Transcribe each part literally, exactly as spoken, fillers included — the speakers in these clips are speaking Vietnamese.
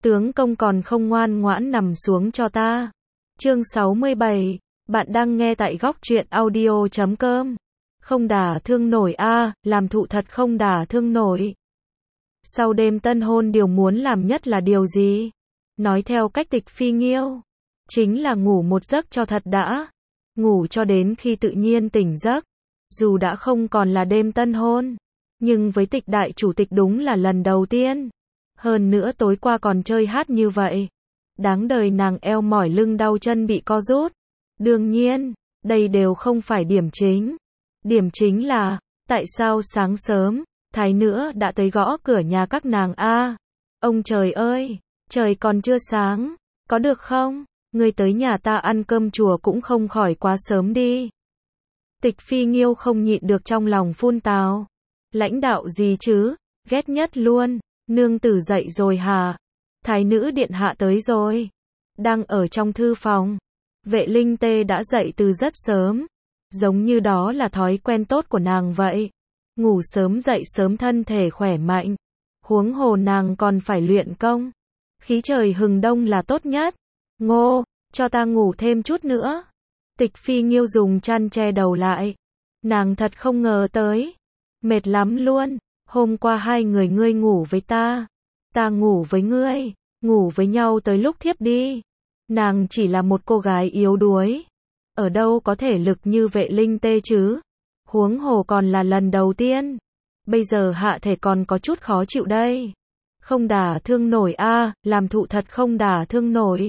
Tướng công còn không ngoan ngoãn nằm xuống cho ta. Chương sáu mươi bảy, bạn đang nghe tại góc truyện audio chấm com. Không đả thương nổi a, làm thụ thật không đả thương nổi. Sau đêm tân hôn điều muốn làm nhất là điều gì? Nói theo cách Tịch Phi Nghiêu, chính là ngủ một giấc cho thật đã. Ngủ cho đến khi tự nhiên tỉnh giấc. Dù đã không còn là đêm tân hôn, nhưng với Tịch đại chủ tịch đúng là lần đầu tiên. Hơn nữa tối qua còn chơi hát như vậy. Đáng đời nàng eo mỏi lưng đau chân bị co rút. Đương nhiên, đây đều không phải điểm chính. Điểm chính là, tại sao sáng sớm, thái nữa đã tới gõ cửa nhà các nàng a? Ông trời ơi, trời còn chưa sáng, có được không? Ngươi tới nhà ta ăn cơm chùa cũng không khỏi quá sớm đi. Tịch Phi Nghiêu không nhịn được trong lòng phun tào. Lãnh đạo gì chứ, ghét nhất luôn. Nương tử dậy rồi hả? Thái nữ điện hạ tới rồi. Đang ở trong thư phòng. Vệ Linh Tê đã dậy từ rất sớm. Giống như đó là thói quen tốt của nàng vậy. Ngủ sớm dậy sớm thân thể khỏe mạnh. Huống hồ nàng còn phải luyện công. Khí trời hừng đông là tốt nhất. Ngô, cho ta ngủ thêm chút nữa. Tịch Phi Nghiêu dùng chăn che đầu lại. Nàng thật không ngờ tới. Mệt lắm luôn. Hôm qua hai người ngươi ngủ với ta. Ta ngủ với ngươi. Ngủ với nhau tới lúc thiếp đi. Nàng chỉ là một cô gái yếu đuối. Ở đâu có thể lực như Vệ Linh Tê chứ. Huống hồ còn là lần đầu tiên. Bây giờ hạ thể còn có chút khó chịu đây. Không đả thương nổi a, làm thụ thật không đả thương nổi.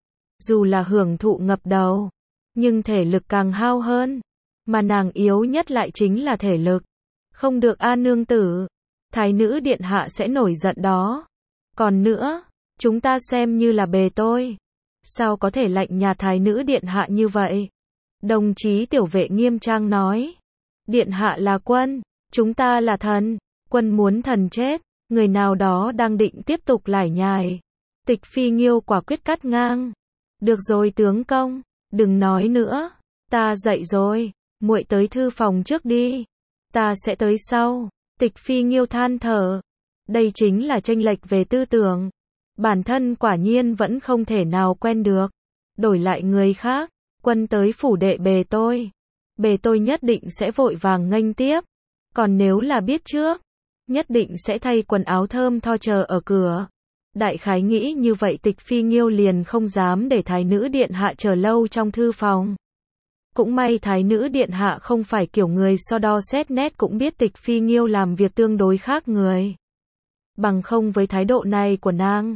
Dù là hưởng thụ ngập đầu, nhưng thể lực càng hao hơn. Mà nàng yếu nhất lại chính là thể lực. Không được a nương tử. Thái nữ điện hạ sẽ nổi giận đó. Còn nữa, chúng ta xem như là bề tôi. Sao có thể lạnh nhà thái nữ điện hạ như vậy? Đồng chí tiểu vệ nghiêm trang nói. Điện hạ là quân, chúng ta là thần. Quân muốn thần chết, người nào đó đang định tiếp tục lải nhải. Tịch Phi Nghiêu quả quyết cắt ngang. Được rồi tướng công, đừng nói nữa. Ta dậy rồi, muội tới thư phòng trước đi. Ta sẽ tới sau. Tịch Phi Nghiêu than thở. Đây chính là chênh lệch về tư tưởng. Bản thân quả nhiên vẫn không thể nào quen được. Đổi lại người khác, quân tới phủ đệ bề tôi. Bề tôi nhất định sẽ vội vàng nghênh tiếp. Còn nếu là biết trước, nhất định sẽ thay quần áo thơm tho chờ ở cửa. Đại khái nghĩ như vậy Tịch Phi Nghiêu liền không dám để thái nữ điện hạ chờ lâu trong thư phòng. Cũng may thái nữ điện hạ không phải kiểu người so đo xét nét cũng biết Tịch Phi Nghiêu làm việc tương đối khác người. Bằng không với thái độ này của nàng,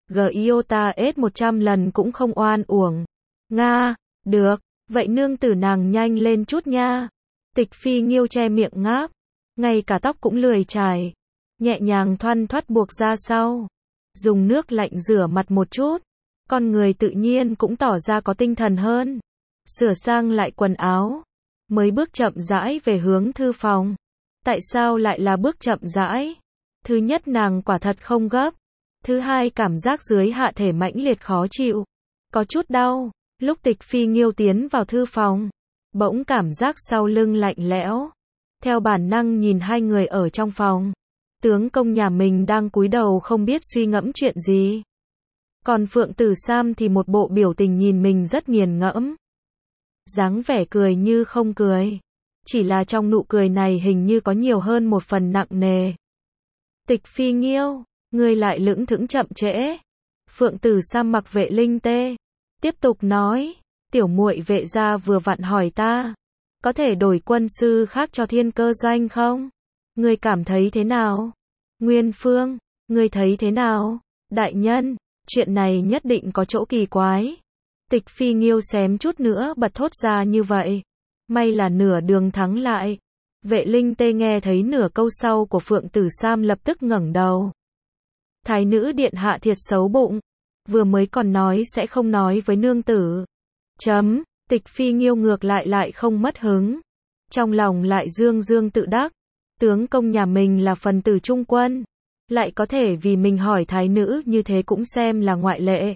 giota S một trăm lần cũng không oan uổng. Nga, được, vậy nương tử nàng nhanh lên chút nha. Tịch Phi Nghiêu che miệng ngáp, ngay cả tóc cũng lười chải, nhẹ nhàng thoăn thoắt buộc ra sau. Dùng nước lạnh rửa mặt một chút, con người tự nhiên cũng tỏ ra có tinh thần hơn. Sửa sang lại quần áo, mới bước chậm rãi về hướng thư phòng. Tại sao lại là bước chậm rãi? Thứ nhất nàng quả thật không gấp. Thứ hai cảm giác dưới hạ thể mãnh liệt khó chịu. Có chút đau. Lúc Tịch Phi Nghiêu tiến vào thư phòng, bỗng cảm giác sau lưng lạnh lẽo. Theo bản năng nhìn hai người ở trong phòng. Tướng công nhà mình đang cúi đầu không biết suy ngẫm chuyện gì. Còn Phượng Tử Sam thì một bộ biểu tình nhìn mình rất nghiền ngẫm. Dáng vẻ cười như không cười. Chỉ là trong nụ cười này hình như có nhiều hơn một phần nặng nề. Tịch Phi Nghiêu, ngươi lại lững thững chậm trễ. Phượng Tử Sam mặc Vệ Linh Tê. Tiếp tục nói, tiểu muội Vệ gia vừa vặn hỏi ta. Có thể đổi quân sư khác cho Thiên Cơ Doanh không? Ngươi cảm thấy thế nào? Nguyên Phương, ngươi thấy thế nào? Đại nhân, chuyện này nhất định có chỗ kỳ quái. Tịch Phi Nghiêu xém chút nữa bật thốt ra như vậy. May là nửa đường thắng lại. Vệ Linh Tê nghe thấy nửa câu sau của Phượng Tử Sam lập tức ngẩng đầu. Thái nữ điện hạ thiệt xấu bụng. Vừa mới còn nói sẽ không nói với nương tử. Chấm, Tịch Phi Nghiêu ngược lại lại không mất hứng. Trong lòng lại dương dương tự đắc. Tướng công nhà mình là phần tử trung quân. Lại có thể vì mình hỏi thái nữ như thế cũng xem là ngoại lệ.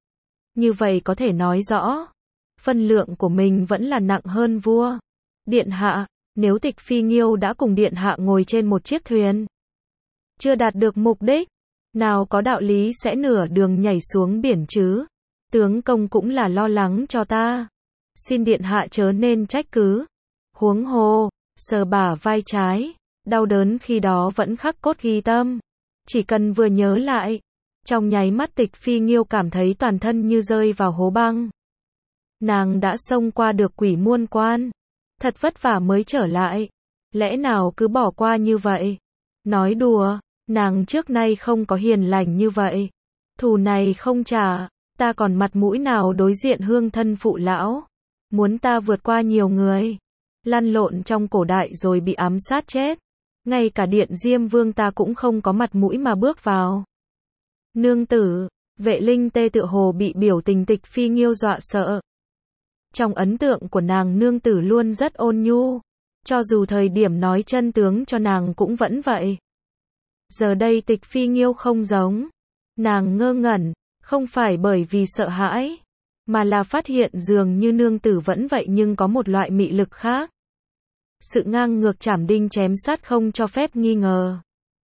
Như vậy có thể nói rõ. Phân lượng của mình vẫn là nặng hơn vua. Điện hạ, nếu Tịch Phi Nghiêu đã cùng điện hạ ngồi trên một chiếc thuyền. Chưa đạt được mục đích. Nào có đạo lý sẽ nửa đường nhảy xuống biển chứ. Tướng công cũng là lo lắng cho ta. Xin điện hạ chớ nên trách cứ. Huống hồ, sờ bả vai trái, đau đớn khi đó vẫn khắc cốt ghi tâm. Chỉ cần vừa nhớ lại, trong nháy mắt Tịch Phi Nghiêu cảm thấy toàn thân như rơi vào hố băng. Nàng đã xông qua được quỷ muôn quan, thật vất vả mới trở lại, lẽ nào cứ bỏ qua như vậy? Nói đùa, nàng trước nay không có hiền lành như vậy. Thù này không trả, ta còn mặt mũi nào đối diện hương thân phụ lão? Muốn ta vượt qua nhiều người, lăn lộn trong cổ đại rồi bị ám sát chết. Ngay cả điện Diêm Vương ta cũng không có mặt mũi mà bước vào. Nương tử, Vệ Linh Tê tựa hồ bị biểu tình Tịch Phi Nghiêu dọa sợ. Trong ấn tượng của nàng nương tử luôn rất ôn nhu, cho dù thời điểm nói chân tướng cho nàng cũng vẫn vậy. Giờ đây Tịch Phi Nghiêu không giống. Nàng ngơ ngẩn, không phải bởi vì sợ hãi, mà là phát hiện dường như nương tử vẫn vậy nhưng có một loại mị lực khác. Sự ngang ngược chảm đinh chém sát không cho phép nghi ngờ.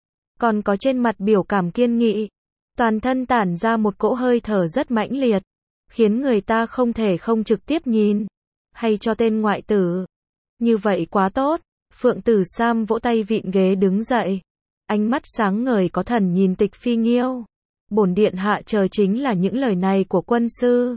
Còn có trên mặt biểu cảm kiên nghị, toàn thân tản ra một cỗ hơi thở rất mãnh liệt, khiến người ta không thể không trực tiếp nhìn. Hay cho tên ngoại tử. Như vậy quá tốt. Phượng Tử Sam vỗ tay vịn ghế đứng dậy. Ánh mắt sáng ngời có thần nhìn Tịch Phi Nghiêu. Bổn điện hạ chờ chính là những lời này của quân sư.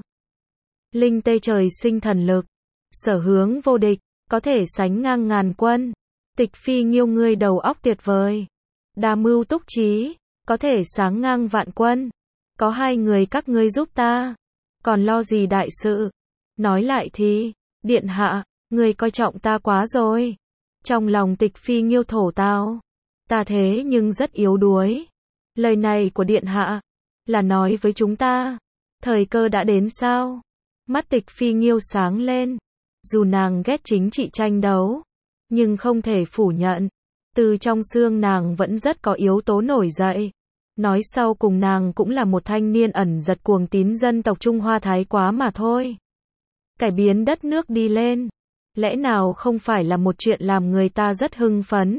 Linh Tê trời sinh thần lực, sở hướng vô địch, có thể sánh ngang ngàn quân. Tịch Phi Nghiêu ngươi đầu óc tuyệt vời, đa mưu túc trí, có thể sáng ngang vạn quân. Có hai người các ngươi giúp ta, còn lo gì đại sự? Nói lại thì, điện hạ, ngươi coi trọng ta quá rồi. Trong lòng Tịch Phi Nghiêu thổ tao, ta thế nhưng rất yếu đuối. Lời này của điện hạ là nói với chúng ta, thời cơ đã đến sao? Mắt Tịch Phi Nghiêu sáng lên. Dù nàng ghét chính trị tranh đấu, nhưng không thể phủ nhận, từ trong xương nàng vẫn rất có yếu tố nổi dậy. Nói sau cùng nàng cũng là một thanh niên ẩn giật cuồng tín dân tộc Trung Hoa Thái quá mà thôi. Cải biến đất nước đi lên, lẽ nào không phải là một chuyện làm người ta rất hưng phấn?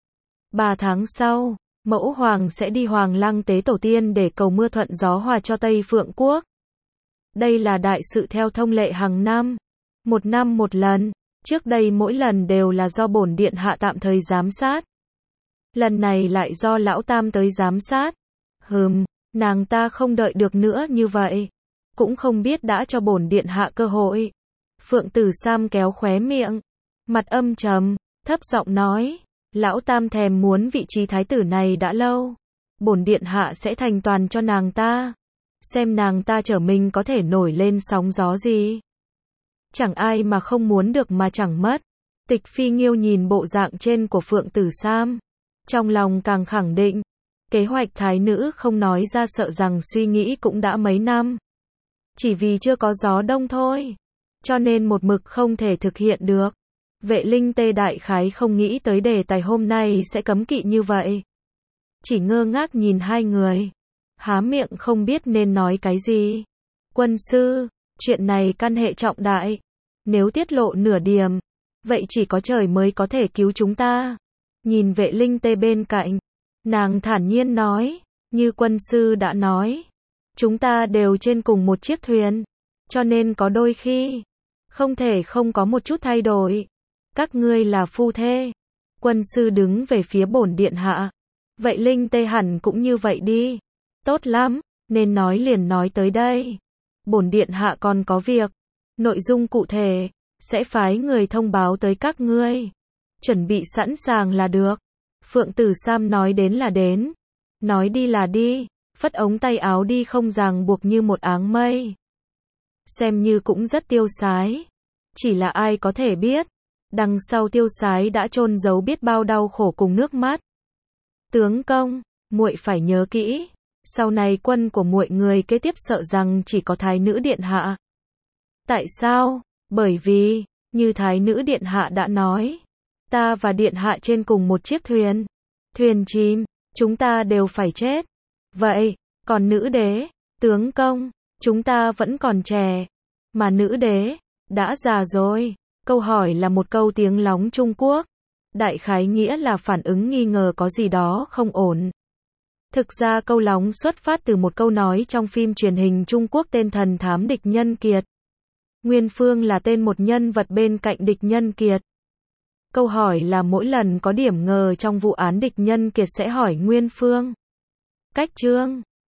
Ba tháng sau, Mẫu Hoàng sẽ đi Hoàng Lăng tế tổ tiên để cầu mưa thuận gió hòa cho Tây Phượng Quốc. Đây là đại sự theo thông lệ hàng năm. Một năm một lần, trước đây mỗi lần đều là do bổn điện hạ tạm thời giám sát. Lần này lại do lão tam tới giám sát. Hừm, nàng ta không đợi được nữa như vậy. Cũng không biết đã cho bổn điện hạ cơ hội. Phượng Tử Sam kéo khóe miệng, mặt âm trầm, thấp giọng nói, lão tam thèm muốn vị trí thái tử này đã lâu. Bổn điện hạ sẽ thành toàn cho nàng ta. Xem nàng ta trở mình có thể nổi lên sóng gió gì. Chẳng ai mà không muốn được mà chẳng mất. Tịch Phi Nghiêu nhìn bộ dạng trên của Phượng Tử Sam, trong lòng càng khẳng định, kế hoạch thái nữ không nói ra sợ rằng suy nghĩ cũng đã mấy năm. Chỉ vì chưa có gió đông thôi, cho nên một mực không thể thực hiện được. Vệ Linh Tê đại khái không nghĩ tới đề tài hôm nay sẽ cấm kỵ như vậy. Chỉ ngơ ngác nhìn hai người, há miệng không biết nên nói cái gì. Quân sư, chuyện này căn hệ trọng đại. Nếu tiết lộ nửa điểm, vậy chỉ có trời mới có thể cứu chúng ta. Nhìn Vệ Linh Tê bên cạnh, nàng thản nhiên nói, như quân sư đã nói, chúng ta đều trên cùng một chiếc thuyền, cho nên có đôi khi, không thể không có một chút thay đổi. Các ngươi là phu thê. Quân sư đứng về phía bổn điện hạ. Vậy Linh Tê hẳn cũng như vậy đi. Tốt lắm, nên nói liền nói tới đây. Bổn điện hạ còn có việc. Nội dung cụ thể, sẽ phái người thông báo tới các ngươi. Chuẩn bị sẵn sàng là được. Phượng Tử Sam nói đến là đến. Nói đi là đi. Phất ống tay áo đi không ràng buộc như một áng mây. Xem như cũng rất tiêu sái. Chỉ là ai có thể biết, đằng sau tiêu sái đã chôn giấu biết bao đau khổ cùng nước mắt. Tướng công, muội phải nhớ kỹ, sau này quân của muội người kế tiếp sợ rằng chỉ có thái nữ điện hạ. Tại sao? Bởi vì, như thái nữ điện hạ đã nói, ta và điện hạ trên cùng một chiếc thuyền. Thuyền chìm, chúng ta đều phải chết. Vậy, còn nữ đế, tướng công, chúng ta vẫn còn trẻ, mà nữ đế đã già rồi. Câu hỏi là một câu tiếng lóng Trung Quốc. Đại khái nghĩa là phản ứng nghi ngờ có gì đó không ổn. Thực ra câu lóng xuất phát từ một câu nói trong phim truyền hình Trung Quốc tên Thần Thám Địch Nhân Kiệt. Nguyên Phương là tên một nhân vật bên cạnh Địch Nhân Kiệt. Câu hỏi là mỗi lần có điểm ngờ trong vụ án Địch Nhân Kiệt sẽ hỏi Nguyên Phương. Cách chương